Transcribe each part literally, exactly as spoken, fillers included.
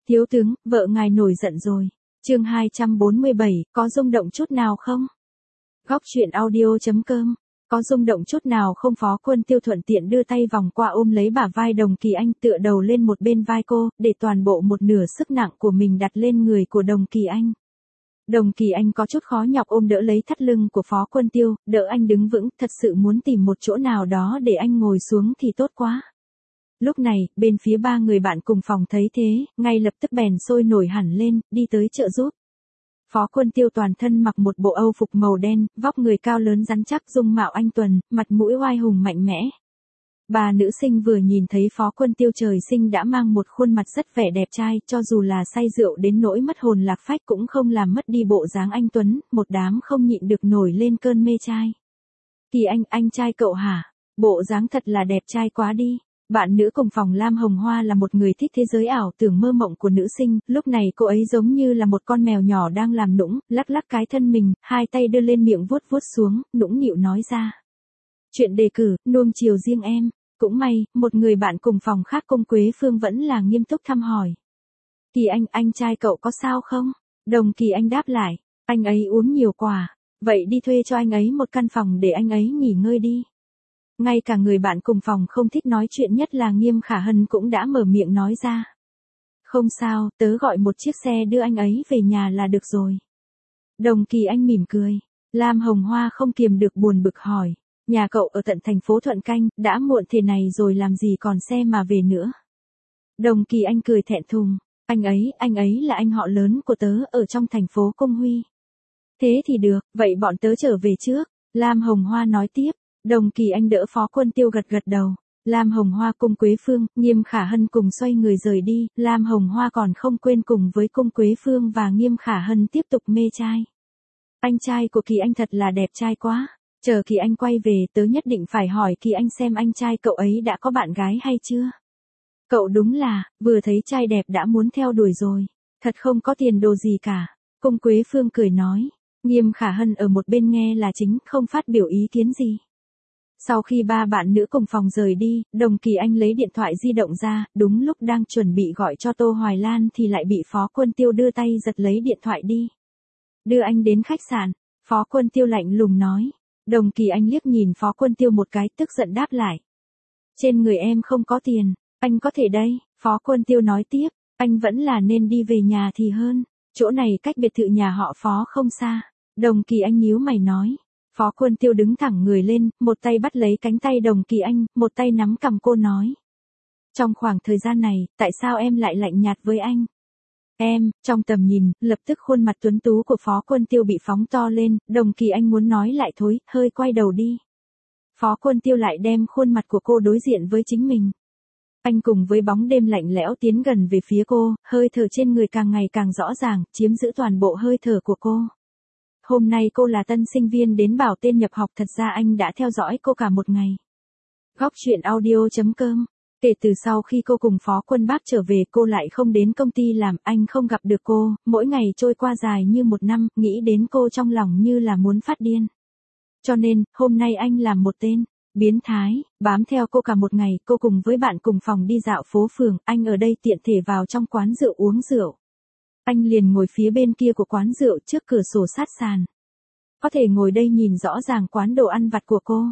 Thiếu tướng, vợ ngài nổi giận rồi. Chương hai trăm bốn mươi bảy, có rung động chút nào không? Góc truyện audio chấm com. Có rung động chút nào không? Phó Quân Tiêu thuận tiện đưa tay vòng qua ôm lấy bả vai Đồng Kỳ Anh, tựa đầu lên một bên vai cô, để toàn bộ một nửa sức nặng của mình đặt lên người của Đồng Kỳ Anh. Đồng Kỳ Anh có chút khó nhọc ôm đỡ lấy thắt lưng của Phó Quân Tiêu, đỡ anh đứng vững, thật sự muốn tìm một chỗ nào đó để anh ngồi xuống thì tốt quá. Lúc này, bên phía ba người bạn cùng phòng thấy thế, ngay lập tức bèn sôi nổi hẳn lên, đi tới trợ giúp. Phó Quân Tiêu toàn thân mặc một bộ âu phục màu đen, vóc người cao lớn rắn chắc, dung mạo anh tuần, mặt mũi oai hùng mạnh mẽ. Bà nữ sinh vừa nhìn thấy Phó Quân Tiêu trời sinh đã mang một khuôn mặt rất vẻ đẹp trai, cho dù là say rượu đến nỗi mất hồn lạc phách cũng không làm mất đi bộ dáng anh tuấn, một đám không nhịn được nổi lên cơn mê trai. Kỳ Anh, anh trai cậu hả? Bộ dáng thật là đẹp trai quá đi. Bạn nữ cùng phòng Lam Hồng Hoa là một người thích thế giới ảo tưởng mơ mộng của nữ sinh, lúc này cô ấy giống như là một con mèo nhỏ đang làm nũng, lắc lắc cái thân mình, hai tay đưa lên miệng vuốt vuốt xuống, nũng nịu nói ra. Chuyện đề cử, nuông chiều riêng em. Cũng may, một người bạn cùng phòng khác Cung Quế Phương vẫn là nghiêm túc thăm hỏi. Kỳ Anh, anh trai cậu có sao không? Đồng Kỳ Anh đáp lại, anh ấy uống nhiều quả, vậy đi thuê cho anh ấy một căn phòng để anh ấy nghỉ ngơi đi. Ngay cả người bạn cùng phòng không thích nói chuyện nhất là Nghiêm Khả Hân cũng đã mở miệng nói ra. Không sao, tớ gọi một chiếc xe đưa anh ấy về nhà là được rồi. Đồng Kỳ Anh mỉm cười. Lam Hồng Hoa không kiềm được buồn bực hỏi. Nhà cậu ở tận thành phố Thuận Canh, đã muộn thế này rồi làm gì còn xe mà về nữa. Đồng Kỳ Anh cười thẹn thùng. Anh ấy, anh ấy là anh họ lớn của tớ ở trong thành phố Cung Huy. Thế thì được, vậy bọn tớ trở về trước. Lam Hồng Hoa nói tiếp. Đồng Kỳ Anh đỡ Phó Quân Tiêu gật gật đầu. Lam Hồng Hoa Cung Quế Phương, Nghiêm Khả Hân cùng xoay người rời đi. Lam Hồng Hoa còn không quên cùng với Cung Quế Phương và Nghiêm Khả Hân tiếp tục mê trai. Anh trai của Kỳ Anh thật là đẹp trai quá. Chờ Kỳ Anh quay về tớ nhất định phải hỏi Kỳ Anh xem anh trai cậu ấy đã có bạn gái hay chưa. Cậu đúng là, vừa thấy trai đẹp đã muốn theo đuổi rồi. Thật không có tiền đồ gì cả. Cung Quế Phương cười nói. Nghiêm Khả Hân ở một bên nghe là chính, không phát biểu ý kiến gì. Sau khi ba bạn nữ cùng phòng rời đi, Đồng Kỳ Anh lấy điện thoại di động ra, đúng lúc đang chuẩn bị gọi cho Tô Hoài Lan thì lại bị Phó Quân Tiêu đưa tay giật lấy điện thoại đi. Đưa anh đến khách sạn, Phó Quân Tiêu lạnh lùng nói. Đồng Kỳ Anh liếc nhìn Phó Quân Tiêu một cái, tức giận đáp lại. Trên người em không có tiền, anh có thể đây, Phó Quân Tiêu nói tiếp, anh vẫn là nên đi về nhà thì hơn, chỗ này cách biệt thự nhà họ Phó không xa. Đồng Kỳ Anh nhíu mày nói. Phó Quân Tiêu đứng thẳng người lên, một tay bắt lấy cánh tay Đồng Kỳ Anh, một tay nắm cằm cô nói. Trong khoảng thời gian này, tại sao em lại lạnh nhạt với anh? Em, trong tầm nhìn, lập tức khuôn mặt tuấn tú của Phó Quân Tiêu bị phóng to lên, Đồng Kỳ Anh muốn nói lại thối, hơi quay đầu đi. Phó Quân Tiêu lại đem khuôn mặt của cô đối diện với chính mình. Anh cùng với bóng đêm lạnh lẽo tiến gần về phía cô, hơi thở trên người càng ngày càng rõ ràng, chiếm giữ toàn bộ hơi thở của cô. Hôm nay cô là tân sinh viên đến bảo tên nhập học, thật ra anh đã theo dõi cô cả một ngày. Góc truyện audio chấm com. Kể từ sau khi cô cùng Phó Quân Bác trở về cô lại không đến công ty làm, anh không gặp được cô, mỗi ngày trôi qua dài như một năm, nghĩ đến cô trong lòng như là muốn phát điên. Cho nên, hôm nay anh làm một tên biến thái, bám theo cô cả một ngày, cô cùng với bạn cùng phòng đi dạo phố phường, anh ở đây tiện thể vào trong quán rượu uống rượu. Anh liền ngồi phía bên kia của quán rượu trước cửa sổ sát sàn. Có thể ngồi đây nhìn rõ ràng quán đồ ăn vặt của cô.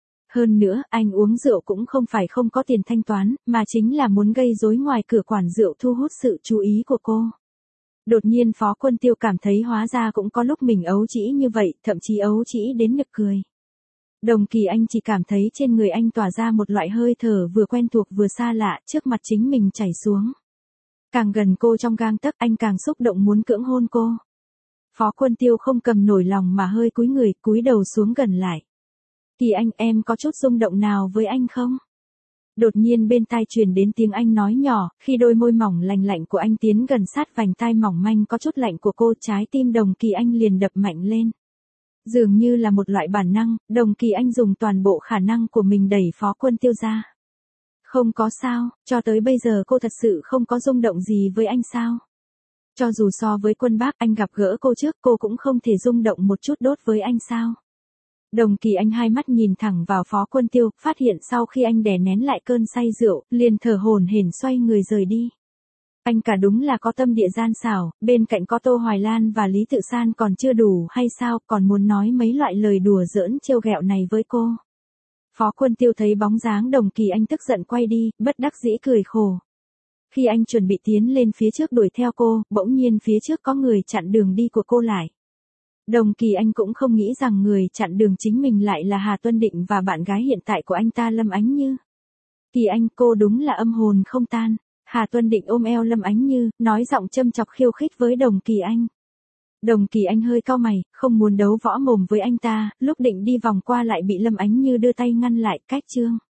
Hơn nữa, anh uống rượu cũng không phải không có tiền thanh toán, mà chính là muốn gây rối ngoài cửa quán rượu thu hút sự chú ý của cô. Đột nhiên Phó Quân Tiêu cảm thấy hóa ra cũng có lúc mình ấu trĩ như vậy, thậm chí ấu trĩ đến nực cười. Đồng Kỳ Anh chỉ cảm thấy trên người anh tỏa ra một loại hơi thở vừa quen thuộc vừa xa lạ, trước mặt chính mình chảy xuống. Càng gần cô trong gang tấc, anh càng xúc động muốn cưỡng hôn cô. Phó Quân Tiêu không cầm nổi lòng mà hơi cúi người, cúi đầu xuống gần lại. Kỳ Anh, em có chút rung động nào với anh không? Đột nhiên bên tai truyền đến tiếng anh nói nhỏ, khi đôi môi mỏng lành lạnh của anh tiến gần sát vành tai mỏng manh có chút lạnh của cô, trái tim Đồng Kỳ Anh liền đập mạnh lên. Dường như là một loại bản năng, Đồng Kỳ Anh dùng toàn bộ khả năng của mình đẩy Phó Quân Tiêu ra. Không có sao, cho tới bây giờ cô thật sự không có rung động gì với anh sao? Cho dù so với Quân Bác anh gặp gỡ cô trước, cô cũng không thể rung động một chút đốt với anh sao? Đồng Kỳ Anh hai mắt nhìn thẳng vào Phó Quân Tiêu, phát hiện sau khi anh đè nén lại cơn say rượu, liền thở hổn hển xoay người rời đi. Anh cả đúng là có tâm địa gian xảo, bên cạnh có Tô Hoài Lan và Lý Tự San còn chưa đủ hay sao, còn muốn nói mấy loại lời đùa giỡn trêu ghẹo này với cô. Phó Quân Tiêu thấy bóng dáng Đồng Kỳ Anh tức giận quay đi, bất đắc dĩ cười khổ. Khi anh chuẩn bị tiến lên phía trước đuổi theo cô, bỗng nhiên phía trước có người chặn đường đi của cô lại. Đồng Kỳ Anh cũng không nghĩ rằng người chặn đường chính mình lại là Hà Tuân Định và bạn gái hiện tại của anh ta Lâm Ánh Như. Kỳ Anh, cô đúng là âm hồn không tan. Hà Tuân Định ôm eo Lâm Ánh Như, nói giọng châm chọc khiêu khích với Đồng Kỳ Anh. Đồng Kỳ Anh hơi cau mày, không muốn đấu võ mồm với anh ta, lúc định đi vòng qua lại bị Lâm Ánh Như đưa tay ngăn lại, cách chương.